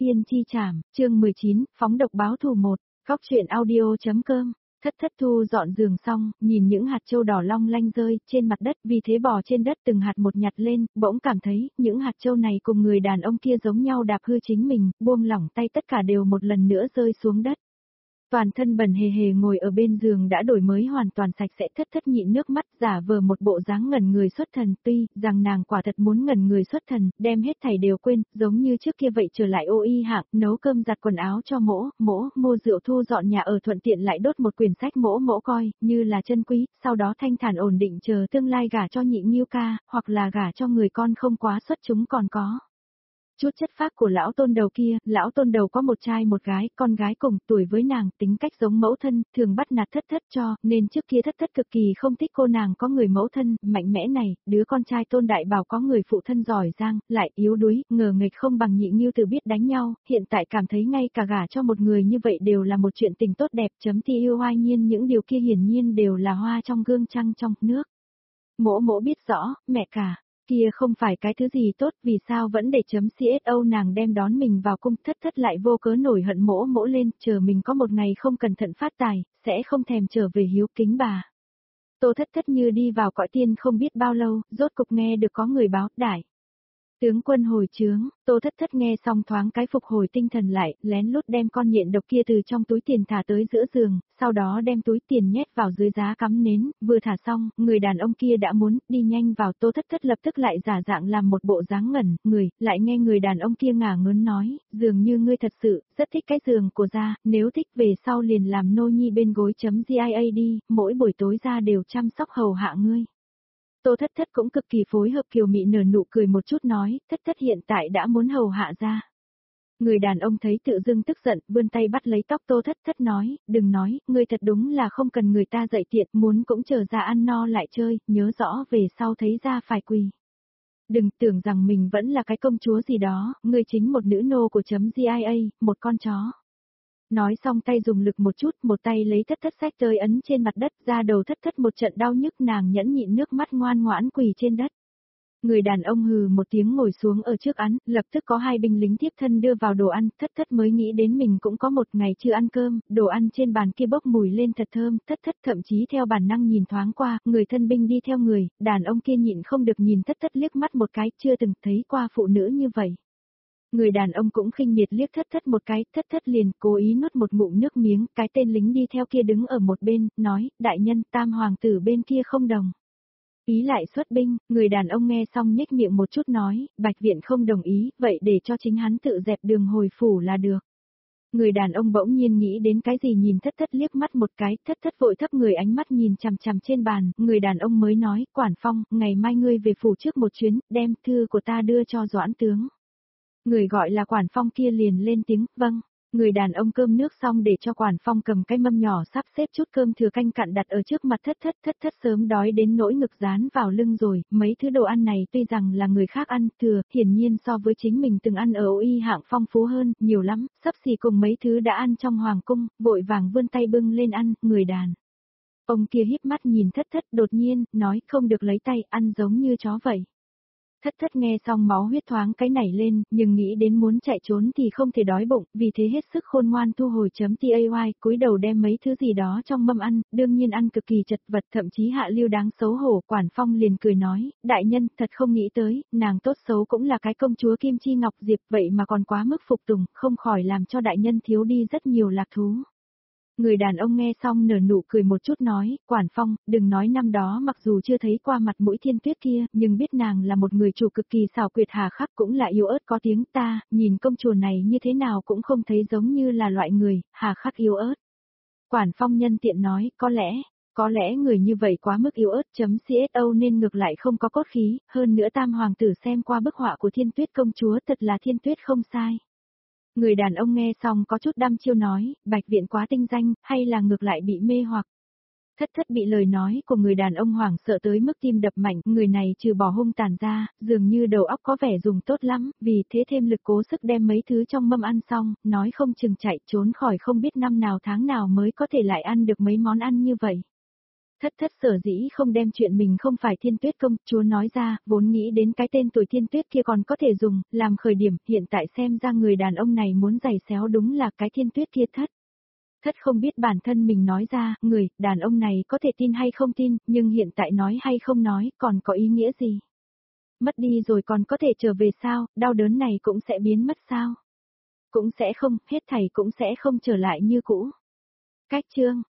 tiên chi trảm, chương 19, phóng độc báo thù 1, góc truyện audio.com. Thất thất thu dọn giường xong, nhìn những hạt châu đỏ long lanh rơi trên mặt đất, vì thế bò trên đất từng hạt một nhặt lên, bỗng cảm thấy những hạt châu này cùng người đàn ông kia giống nhau đạp hư chính mình, buông lỏng tay tất cả đều một lần nữa rơi xuống đất. Toàn thân bẩn hề hề ngồi ở bên giường đã đổi mới hoàn toàn sạch sẽ, thất thất nhịn nước mắt, giả vờ một bộ dáng ngẩn người xuất thần, tuy rằng nàng quả thật muốn ngẩn người xuất thần, đem hết thảy đều quên, giống như trước kia vậy trở lại ô y hạng, nấu cơm giặt quần áo cho mỗ, mua rượu thu dọn nhà ở, thuận tiện lại đốt một quyển sách mỗ coi, như là chân quý, sau đó thanh thản ổn định chờ tương lai gả cho nhị nghiêu ca, hoặc là gả cho người con không quá xuất chúng còn có. Chút chất phác của lão tôn đầu kia, lão tôn đầu có một trai một gái, con gái cùng tuổi với nàng, tính cách giống mẫu thân, thường bắt nạt thất thất cho, nên trước kia thất thất cực kỳ không thích cô nàng có người mẫu thân, mạnh mẽ này, đứa con trai tôn đại bảo có người phụ thân giỏi giang, lại yếu đuối, ngờ nghịch không bằng nhị nghiêu từ biết đánh nhau, hiện tại cảm thấy ngay cả gả cho một người như vậy đều là một chuyện tình tốt đẹp, thì yêu hoài nhiên những điều kia hiển nhiên đều là hoa trong gương trăng trong nước. Mỗ biết rõ, mẹ cả. Kia không phải cái thứ gì tốt, vì sao vẫn để CSO nàng đem đón mình vào cung, thất thất lại vô cớ nổi hận mỗ lên, chờ mình có một ngày không cẩn thận phát tài, sẽ không thèm trở về hiếu kính bà. Tô thất thất như đi vào cõi tiên không biết bao lâu, rốt cục nghe được có người báo, đại tướng quân hồi chướng. Tô thất thất nghe xong thoáng cái phục hồi tinh thần lại, lén lút đem con nhện độc kia từ trong túi tiền thả tới giữa giường, sau đó đem túi tiền nhét vào dưới giá cắm nến, vừa thả xong, người đàn ông kia đã muốn đi nhanh vào. Tô thất thất lập tức lại giả dạng làm một bộ dáng ngẩn người, lại nghe người đàn ông kia ngả ngớn nói, dường như ngươi thật sự rất thích cái giường của gia, nếu thích về sau liền làm nô nhi bên gối.gia đi, mỗi buổi tối gia đều chăm sóc hầu hạ ngươi. Tô thất thất cũng cực kỳ phối hợp, kiều mị nở nụ cười một chút nói, thất thất hiện tại đã muốn hầu hạ ra. Người đàn ông thấy tự dưng tức giận, vươn tay bắt lấy tóc Tô thất thất nói, đừng nói, ngươi thật đúng là không cần người ta dạy tiện, muốn cũng chờ ra ăn no lại chơi, nhớ rõ về sau thấy ra phải quỳ. Đừng tưởng rằng mình vẫn là cái công chúa gì đó, ngươi chính một nữ nô của .gia, một con chó. Nói xong tay dùng lực một chút, một tay lấy thất thất sách tơi ấn trên mặt đất, ra đầu thất thất một trận đau nhức, nàng nhẫn nhịn nước mắt ngoan ngoãn quỳ trên đất. Người đàn ông hừ một tiếng ngồi xuống ở trước án, lập tức có hai binh lính tiếp thân đưa vào đồ ăn, thất thất mới nghĩ đến mình cũng có một ngày chưa ăn cơm, đồ ăn trên bàn kia bốc mùi lên thật thơm, thất thất thậm chí theo bản năng nhìn thoáng qua, người thân binh đi theo người, đàn ông kia nhịn không được nhìn thất thất liếc mắt một cái, chưa từng thấy qua phụ nữ như vậy. Người đàn ông cũng khinh miệt liếc thất thất một cái, thất thất liền cố ý nuốt một ngụm nước miếng, cái tên lính đi theo kia đứng ở một bên, nói, đại nhân, tam hoàng tử bên kia không đồng ý lại xuất binh. Người đàn ông nghe xong nhếch miệng một chút nói, Bạch Viện không đồng ý, vậy để cho chính hắn tự dẹp đường hồi phủ là được. Người đàn ông bỗng nhiên nghĩ đến cái gì, nhìn thất thất liếc mắt một cái, thất thất vội thấp người, ánh mắt nhìn chằm chằm trên bàn, người đàn ông mới nói, Quản Phong, ngày mai ngươi về phủ trước một chuyến, đem thư của ta đưa cho Doãn tướng. Người gọi là Quản Phong kia liền lên tiếng, vâng. Người đàn ông cơm nước xong để cho Quản Phong cầm cái mâm nhỏ sắp xếp chút cơm thừa canh cặn đặt ở trước mặt thất thất sớm đói đến nỗi ngực dán vào lưng rồi, mấy thứ đồ ăn này tuy rằng là người khác ăn thừa, hiển nhiên so với chính mình từng ăn ở y hạng phong phú hơn, nhiều lắm, sắp xỉ cùng mấy thứ đã ăn trong hoàng cung, vội vàng vươn tay bưng lên ăn, người đàn ông kia híp mắt nhìn thất thất đột nhiên, nói không được lấy tay, ăn giống như chó vậy. Thất thất nghe xong máu huyết thoáng cái nảy lên, nhưng nghĩ đến muốn chạy trốn thì không thể đói bụng, vì thế hết sức khôn ngoan thu hồi .tay, cúi đầu đem mấy thứ gì đó trong mâm ăn, đương nhiên ăn cực kỳ chật vật, thậm chí hạ lưu đáng xấu hổ. Quản Phong liền cười nói, đại nhân, thật không nghĩ tới, nàng tốt xấu cũng là cái công chúa Kim Chi Ngọc Diệp, vậy mà còn quá mức phục tùng, không khỏi làm cho đại nhân thiếu đi rất nhiều lạc thú. Người đàn ông nghe xong nở nụ cười một chút nói, Quản Phong, đừng nói năm đó mặc dù chưa thấy qua mặt mũi Thiên Tuyết kia, nhưng biết nàng là một người chủ cực kỳ xảo quyệt hà khắc, cũng là yếu ớt có tiếng, ta, nhìn công chúa này như thế nào cũng không thấy giống như là loại người, hà khắc yếu ớt. Quản Phong nhân tiện nói, có lẽ người như vậy quá mức yếu ớt. CSO nên ngược lại không có cốt khí, hơn nữa tam hoàng tử xem qua bức họa của Thiên Tuyết công chúa, thật là Thiên Tuyết không sai. Người đàn ông nghe xong có chút đăm chiêu nói, Bạch Viện quá tinh danh, hay là ngược lại bị mê hoặc. Thất thất bị lời nói của người đàn ông hoảng sợ tới mức tim đập mạnh, người này trừ bỏ hung tàn ra, dường như đầu óc có vẻ dùng tốt lắm, vì thế thêm lực cố sức đem mấy thứ trong mâm ăn xong, nói không chừng chạy trốn khỏi không biết năm nào tháng nào mới có thể lại ăn được mấy món ăn như vậy. Thất thất sở dĩ không đem chuyện mình không phải Thiên Tuyết công chúa nói ra, vốn nghĩ đến cái tên tuổi Thiên Tuyết kia còn có thể dùng, làm khởi điểm, hiện tại xem ra người đàn ông này muốn giày xéo đúng là cái Thiên Tuyết kia thất. Thất không biết bản thân mình nói ra, người, đàn ông này có thể tin hay không tin, nhưng hiện tại nói hay không nói, còn có ý nghĩa gì? Mất đi rồi còn có thể trở về sao, đau đớn này cũng sẽ biến mất sao? Cũng sẽ không, hết thảy cũng sẽ không trở lại như cũ. Cách chương